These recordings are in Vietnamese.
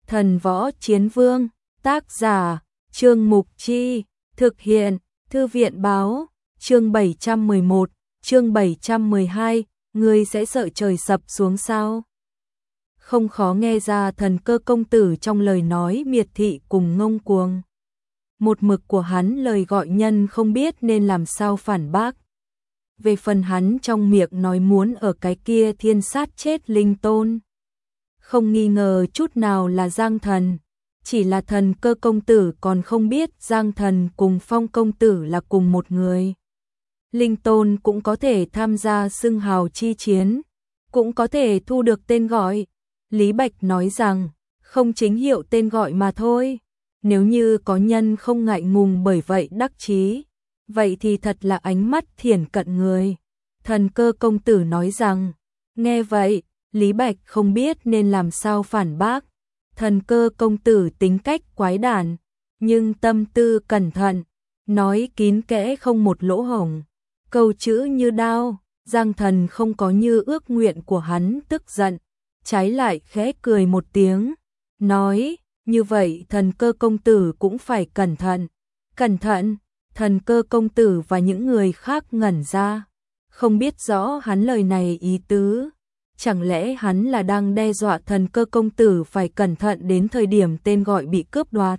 Thần Võ Chiến Vương, tác giả, Trương Mục Chi, thực hiện, Thư viện Báo, chương 711, chương 712, ngươi sẽ sợ trời sập xuống sao? Không khó nghe ra Thần Cơ công tử trong lời nói miệt thị cùng ngông cuồng. Một mực của hắn lời gọi nhân không biết nên làm sao phản bác. Về phần hắn trong miệng nói muốn ở cái kia thiên sát chết linh tôn. Không nghi ngờ chút nào là Giang Thần, chỉ là Thần Cơ công tử còn không biết Giang Thần cùng Phong công tử là cùng một người. Linh tôn cũng có thể tham gia xưng hào chi chiến, cũng có thể thu được tên gọi. Lý Bạch nói rằng, không chính hiệu tên gọi mà thôi. Nếu như có nhân không ngại ngùng bởi vậy đắc chí, vậy thì thật là ánh mắt thiển cận người. Thần Cơ công tử nói rằng, nghe vậy, Lý Bạch không biết nên làm sao phản bác. Thần Cơ công tử tính cách quái đản, nhưng tâm tư cẩn thận, nói kín kẽ không một lỗ hổng. Câu chữ như đao, Giang Thần không có như ước nguyện của hắn tức giận, trái lại khẽ cười một tiếng, nói, như vậy Thần Cơ công tử cũng phải cẩn thận. Cẩn thận, Thần Cơ công tử và những người khác ngẩn ra, không biết rõ hắn lời này ý tứ. Chẳng lẽ hắn là đang đe dọa Thần Cơ công tử phải cẩn thận đến thời điểm tên gọi bị cướp đoạt?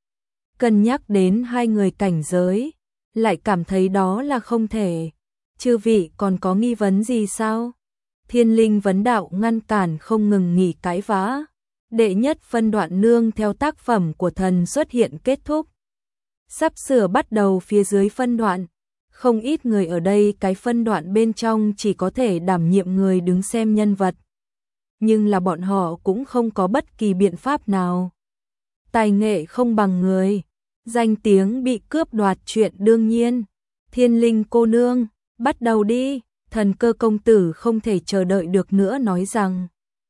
Cân nhắc đến hai người cảnh giới, lại cảm thấy đó là không thể. Chư vị còn có nghi vấn gì sao? Thiên Linh vấn đạo ngăn cản không ngừng nghỉ cãi vã. Đệ nhất phân đoạn nương theo tác phẩm của thần xuất hiện kết thúc. Sắp sửa bắt đầu phía dưới phân đoạn. Không ít người ở đây cái phân đoạn bên trong chỉ có thể đảm nhiệm người đứng xem nhân vật. Nhưng là bọn họ cũng không có bất kỳ biện pháp nào. Tài nghệ không bằng người, danh tiếng bị cướp đoạt chuyện đương nhiên. Thiên Linh cô nương, bắt đầu đi. Thần Cơ công tử không thể chờ đợi được nữa nói rằng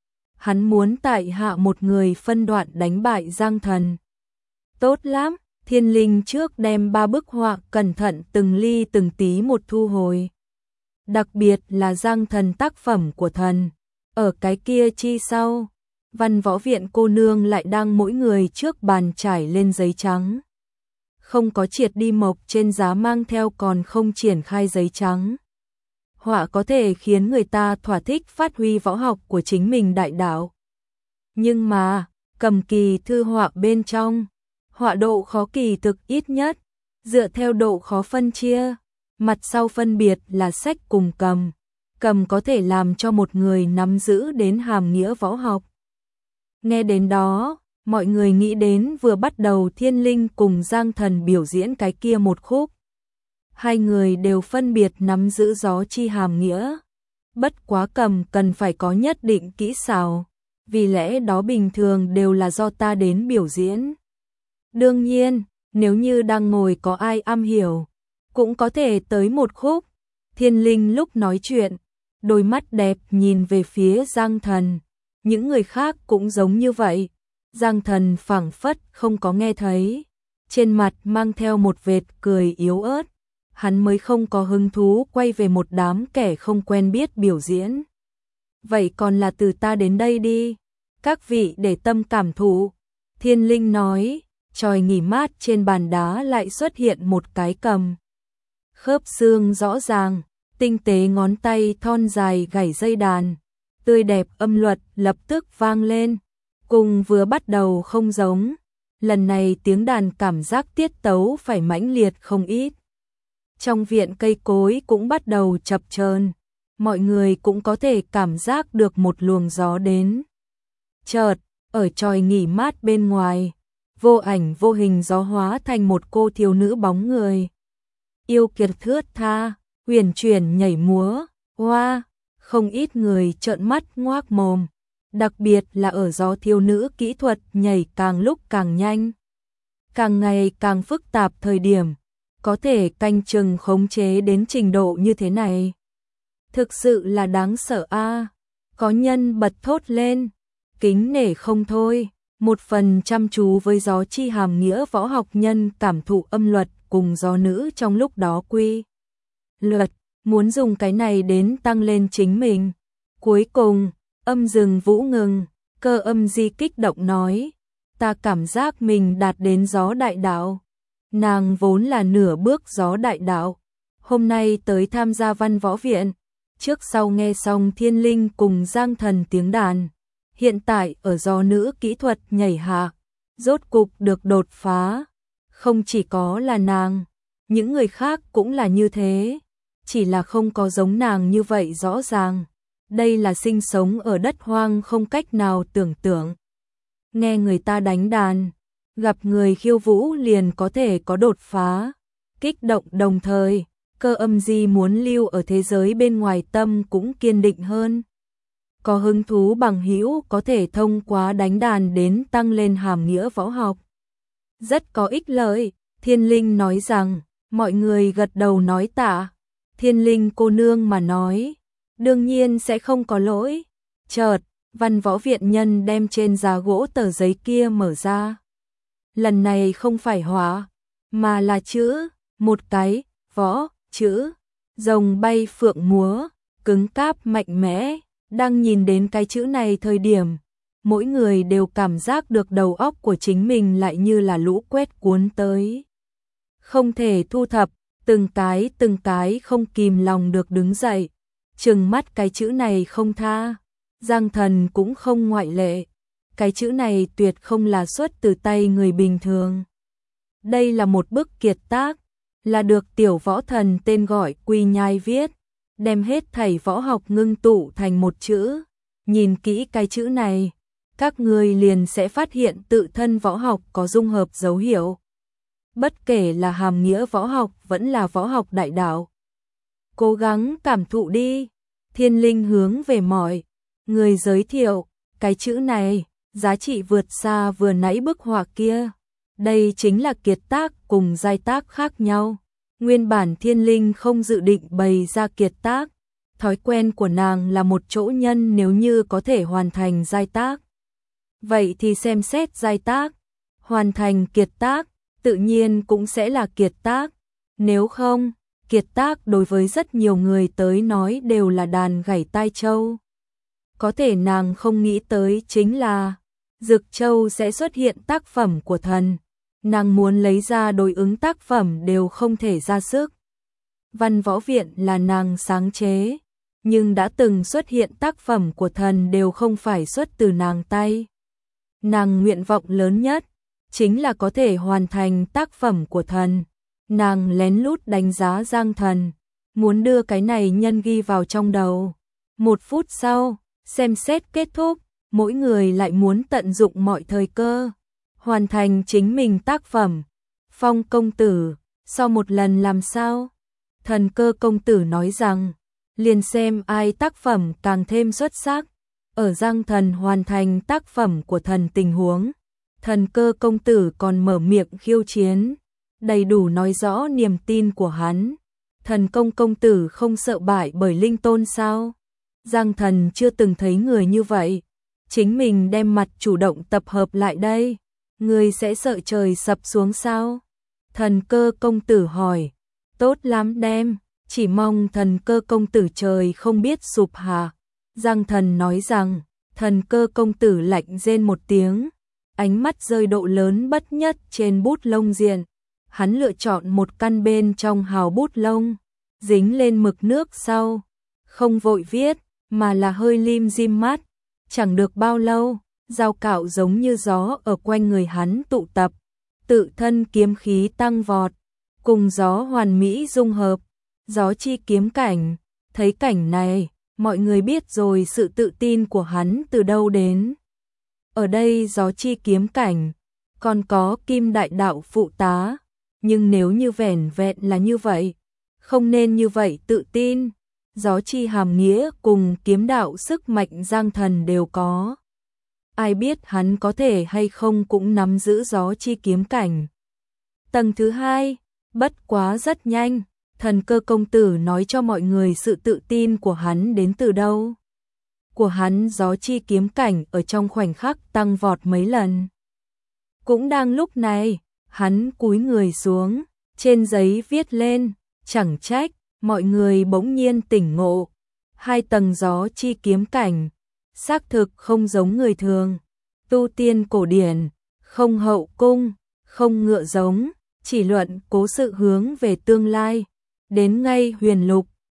hắn muốn tại hạ một người phân đoạn đánh bại Giang Thần. Tốt lắm, Thiên Linh trước đem 3 bức họa cẩn thận từng ly từng tí một thu hồi. Đặc biệt là Giang Thần tác phẩm của thần. Ở cái kia chi sau, Văn Võ Viện cô nương lại đang mỗi người trước bàn trải lên giấy trắng. Không có triệt đi mộc trên giá mang theo còn không triển khai giấy trắng. Họa có thể khiến người ta thỏa thích phát huy võ học của chính mình đại đạo. Nhưng mà, cầm kỳ thư họa bên trong, họa độ khó kỳ thực ít nhất, dựa theo độ khó phân chia, mặt sau phân biệt là sách cùng cầm. Cầm có thể làm cho một người nắm giữ đến hàm nghĩa võ học. Nghe đến đó, mọi người nghĩ đến vừa bắt đầu Thiên Linh cùng Giang Thần biểu diễn cái kia một khúc. Hai người đều phân biệt nắm giữ gió chi hàm nghĩa. Bất quá cầm cần phải có nhất định kỹ xảo, vì lẽ đó bình thường đều là do ta đến biểu diễn. Đương nhiên, nếu như đang ngồi có ai am hiểu, cũng có thể tới một khúc. Thiên Linh lúc nói chuyện, đôi mắt đẹp nhìn về phía Giang Thần. Những người khác cũng giống như vậy. Giang Thần phảng phất không có nghe thấy, trên mặt mang theo một vệt cười yếu ớt. Hắn mới không có hứng thú quay về một đám kẻ không quen biết biểu diễn. Vậy còn là từ ta đến đây đi, các vị để tâm cảm thụ. Thiên Linh nói, chòi nghỉ mát trên bàn đá lại xuất hiện một cái cầm. Khớp xương rõ ràng, tinh tế ngón tay thon dài gảy dây đàn, tươi đẹp âm luật lập tức vang lên, cùng vừa bắt đầu không giống. Lần này tiếng đàn cảm giác tiết tấu phải mãnh liệt không ít. Trong viện cây cối cũng bắt đầu chập chờn, mọi người cũng có thể cảm giác được một luồng gió đến. Chợt, ở chòi nghỉ mát bên ngoài, vô ảnh vô hình gió hóa thành một cô thiếu nữ bóng người. Yêu kiệt thướt tha, huyền chuyển nhảy múa, hoa, không ít người trợn mắt ngoác mồm, đặc biệt là ở gió thiếu nữ kỹ thuật nhảy càng lúc càng nhanh, càng ngày càng phức tạp thời điểm. Có thể canh chừng khống chế đến trình độ như thế này. Thực sự là đáng sợ a. Có nhân bật thốt lên, kính nể không thôi. Một phần chăm chú với gió chi hàm nghĩa võ học nhân cảm thụ âm luật cùng gió nữ trong lúc đó quy luật, muốn dùng cái này đến tăng lên chính mình. Cuối cùng, âm dừng vũ ngừng, Cơ Âm Di kích động nói, ta cảm giác mình đạt đến gió đại đạo. Nàng vốn là nửa bước gió đại đạo, hôm nay tới tham gia văn võ viện, trước sau nghe xong Thiên Linh cùng Giang Thần tiếng đàn, hiện tại ở gió nữ kỹ thuật nhảy hạ, rốt cục được đột phá. Không chỉ có là nàng, những người khác cũng là như thế, chỉ là không có giống nàng như vậy rõ ràng. Đây là sinh sống ở đất hoang không cách nào tưởng tượng. Nghe người ta đánh đàn, gặp người khiêu vũ liền có thể có đột phá, kích động đồng thời, Cơ Âm Di muốn lưu ở thế giới bên ngoài tâm cũng kiên định hơn. Có hứng thú bằng hữu có thể thông qua đánh đàn đến tăng lên hàm nghĩa võ học. Rất có ích lợi, Thiên Linh nói rằng, mọi người gật đầu nói tạ. Thiên Linh cô nương mà nói, đương nhiên sẽ không có lỗi. Chợt, văn võ viện nhân đem trên giá gỗ tờ giấy kia mở ra. Lần này không phải họa, mà là chữ, một cái, võ, chữ, rồng bay phượng múa, cứng cáp mạnh mẽ. Đang nhìn đến cái chữ này thời điểm, mỗi người đều cảm giác được đầu óc của chính mình lại như là lũ quét cuốn tới. Không thể thu thập, từng cái không kìm lòng được đứng dậy, trừng mắt cái chữ này không tha. Giang Thần cũng không ngoại lệ, cái chữ này tuyệt không là xuất từ tay người bình thường. Đây là một bức kiệt tác, là được tiểu võ thần tên gọi Quy Nhai viết, đem hết thảy võ học ngưng tụ thành một chữ. Nhìn kỹ cái chữ này, các người liền sẽ phát hiện tự thân võ học có dung hợp dấu hiệu. Bất kể là hàm nghĩa võ học vẫn là võ học đại đạo. Cố gắng cảm thụ đi. Thiên Linh hướng về mọi người giới thiệu, cái chữ này, giá trị vượt xa vừa nãy bức họa kia. Đây chính là kiệt tác cùng giai tác khác nhau. Nguyên bản Thiên Linh không dự định bày ra kiệt tác. Thói quen của nàng là một chỗ nhân nếu như có thể hoàn thành giai tác. Vậy thì xem xét giai tác, hoàn thành kiệt tác, tự nhiên cũng sẽ là kiệt tác. Nếu không, kiệt tác đối với rất nhiều người tới nói đều là đàn gảy tai châu. Có thể nàng không nghĩ tới chính là Dực Châu sẽ xuất hiện tác phẩm của thần. Nàng muốn lấy ra đối ứng tác phẩm đều không thể ra sức. Văn võ viện là nàng sáng chế, nhưng đã từng xuất hiện tác phẩm của thần đều không phải xuất từ nàng tay. Nàng nguyện vọng lớn nhất chính là có thể hoàn thành tác phẩm của thần. Nàng lén lút đánh giá Giang Thần, muốn đưa cái này nhân ghi vào trong đầu. 1 phút sau, xem xét kết thúc, mỗi người lại muốn tận dụng mọi thời cơ, hoàn thành chính mình tác phẩm. Phong công tử, sau một lần làm sao? Thần Cơ công tử nói rằng, liền xem ai tác phẩm càng thêm xuất sắc. Ở Giang Thần hoàn thành tác phẩm của thần tình huống, Thần Cơ công tử còn mở miệng khiêu chiến, đầy đủ nói rõ niềm tin của hắn. Thần công tử không sợ bại bởi linh tôn sao? Giang Thần chưa từng thấy người như vậy. Chính mình đem mặt chủ động tập hợp lại đây, người sẽ sợ trời sập xuống sao? Thần Cơ công tử hỏi. Tốt lắm đem, chỉ mong Thần Cơ công tử trời không biết sụp hạ. Giang Thần nói rằng, Thần Cơ công tử lạnh rên một tiếng, ánh mắt rơi độ lớn bất nhất trên bút lông diện. Hắn lựa chọn một căn bên trong hào bút lông, dính lên mực nước sau, không vội viết, mà là hơi lim dim mắt. Chẳng được bao lâu, dao cạo giống như gió ở quanh người hắn tụ tập, tự thân kiếm khí tăng vọt, cùng gió hoàn mỹ dung hợp, gió chi kiếm cảnh. Thấy cảnh này, mọi người biết rồi sự tự tin của hắn từ đâu đến. Ở đây gió chi kiếm cảnh, còn có kim đại đạo phụ tá, nhưng nếu như vẻn vẹn là như vậy, không nên như vậy tự tin. Gió chi hàm nghĩa cùng kiếm đạo sức mạnh Giang Thần đều có. Ai biết hắn có thể hay không cũng nắm giữ gió chi kiếm cảnh. Tầng thứ 2, bất quá rất nhanh, Thần Cơ công tử nói cho mọi người sự tự tin của hắn đến từ đâu. Của hắn gió chi kiếm cảnh ở trong khoảnh khắc tăng vọt mấy lần. Cũng đang lúc này, hắn cúi người xuống, trên giấy viết lên, chẳng trách, mọi người bỗng nhiên tỉnh ngộ. 2 tầng gió chi kiếm cảnh, xác thực không giống người thường. Tu tiên cổ điển, không hậu cung, không ngựa giống, chỉ luận cố sự hướng về tương lai. Đến ngay huyền lục,